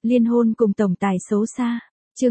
Liên hôn cùng tổng tài xấu xa. Chương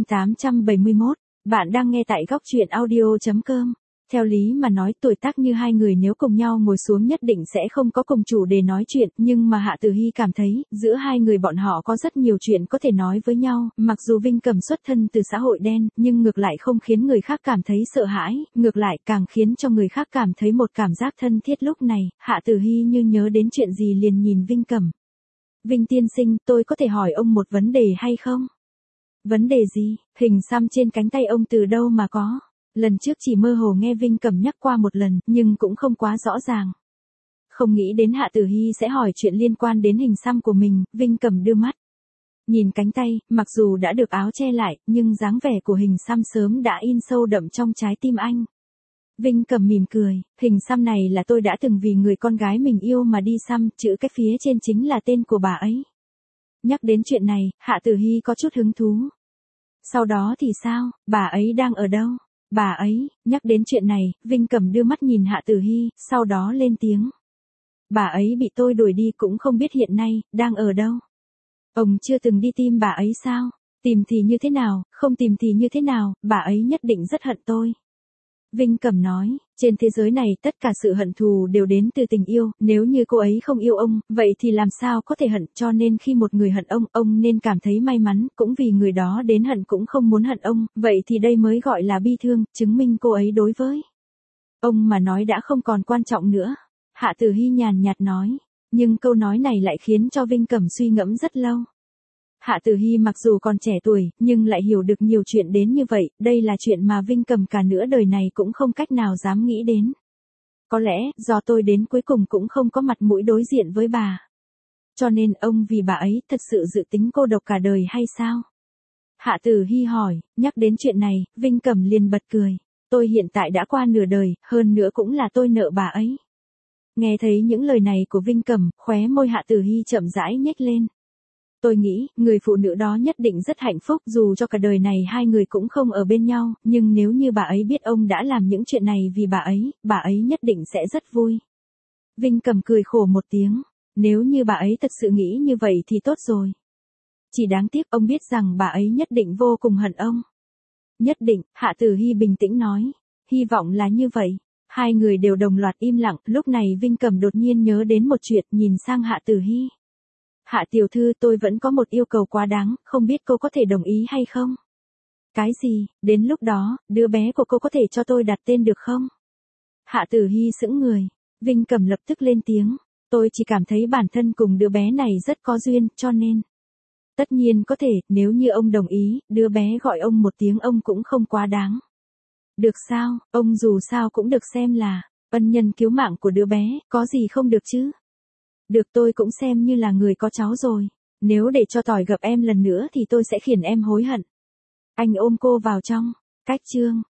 871. Bạn đang nghe tại góc truyện audio.com. Theo lý mà nói tuổi tác như hai người nếu cùng nhau ngồi xuống nhất định sẽ không có cùng chủ đề nói chuyện, nhưng mà Hạ Tử Hy cảm thấy, giữa hai người bọn họ có rất nhiều chuyện có thể nói với nhau, mặc dù Vinh Cẩm xuất thân từ xã hội đen, nhưng ngược lại không khiến người khác cảm thấy sợ hãi, ngược lại càng khiến cho người khác cảm thấy một cảm giác thân thiết. Lúc này, Hạ Tử Hy như nhớ đến chuyện gì liền nhìn Vinh Cẩm. Vinh tiên sinh, tôi có thể hỏi ông một vấn đề hay không? Vấn đề gì? Hình xăm trên cánh tay ông từ đâu mà có? Lần trước chỉ mơ hồ nghe Vinh Cẩm nhắc qua một lần, nhưng cũng không quá rõ ràng. Không nghĩ đến Hạ Tử Hy sẽ hỏi chuyện liên quan đến hình xăm của mình, Vinh Cẩm đưa mắt. Nhìn cánh tay, mặc dù đã được áo che lại, nhưng dáng vẻ của hình xăm sớm đã in sâu đậm trong trái tim anh. Vinh Cẩm mỉm cười, hình xăm này là tôi đã từng vì người con gái mình yêu mà đi xăm, chữ cái phía trên chính là tên của bà ấy. Nhắc đến chuyện này, Hạ Tử Hy có chút hứng thú. Sau đó thì sao, bà ấy đang ở đâu? Bà ấy, nhắc đến chuyện này, Vinh Cẩm đưa mắt nhìn Hạ Tử Hy, sau đó lên tiếng. Bà ấy bị tôi đuổi đi cũng không biết hiện nay, đang ở đâu. Ông chưa từng đi tìm bà ấy sao? Tìm thì như thế nào, không tìm thì như thế nào, bà ấy nhất định rất hận tôi. Vinh Cẩm nói, trên thế giới này tất cả sự hận thù đều đến từ tình yêu, nếu như cô ấy không yêu ông, vậy thì làm sao có thể hận, cho nên khi một người hận ông nên cảm thấy may mắn, cũng vì người đó đến hận cũng không muốn hận ông, vậy thì đây mới gọi là bi thương, chứng minh cô ấy đối với ông mà nói đã không còn quan trọng nữa. Hạ Tử Hy nhàn nhạt nói, nhưng câu nói này lại khiến cho Vinh Cẩm suy ngẫm rất lâu. Hạ Tử Hy mặc dù còn trẻ tuổi, nhưng lại hiểu được nhiều chuyện đến như vậy, đây là chuyện mà Vinh Cẩm cả nửa đời này cũng không cách nào dám nghĩ đến. Có lẽ, do tôi đến cuối cùng cũng không có mặt mũi đối diện với bà. Cho nên ông vì bà ấy thật sự dự tính cô độc cả đời hay sao? Hạ Tử Hy hỏi, nhắc đến chuyện này, Vinh Cẩm liền bật cười. Tôi hiện tại đã qua nửa đời, hơn nữa cũng là tôi nợ bà ấy. Nghe thấy những lời này của Vinh Cẩm, khóe môi Hạ Tử Hy chậm rãi nhếch lên. Tôi nghĩ, người phụ nữ đó nhất định rất hạnh phúc dù cho cả đời này hai người cũng không ở bên nhau, nhưng nếu như bà ấy biết ông đã làm những chuyện này vì bà ấy nhất định sẽ rất vui. Vinh Cẩm cười khổ một tiếng, nếu như bà ấy thật sự nghĩ như vậy thì tốt rồi. Chỉ đáng tiếc ông biết rằng bà ấy nhất định vô cùng hận ông. Nhất định, Hạ Tử Hy bình tĩnh nói, hy vọng là như vậy. Hai người đều đồng loạt im lặng, lúc này Vinh Cẩm đột nhiên nhớ đến một chuyện, nhìn sang Hạ Tử Hy. Hạ tiểu thư, tôi vẫn có một yêu cầu quá đáng, không biết cô có thể đồng ý hay không? Cái gì, đến lúc đó, đứa bé của cô có thể cho tôi đặt tên được không? Hạ Tử Hy sững người, Vinh Cẩm lập tức lên tiếng, tôi chỉ cảm thấy bản thân cùng đứa bé này rất có duyên, cho nên. Tất nhiên có thể, nếu như ông đồng ý, đứa bé gọi ông một tiếng ông cũng không quá đáng. Được sao, ông dù sao cũng được xem là ân nhân cứu mạng của đứa bé, có gì không được chứ? Được, tôi cũng xem như là người có cháu rồi. Nếu để cho tỏi gặp em lần nữa thì tôi sẽ khiến em hối hận. Anh ôm cô vào trong. Cách chương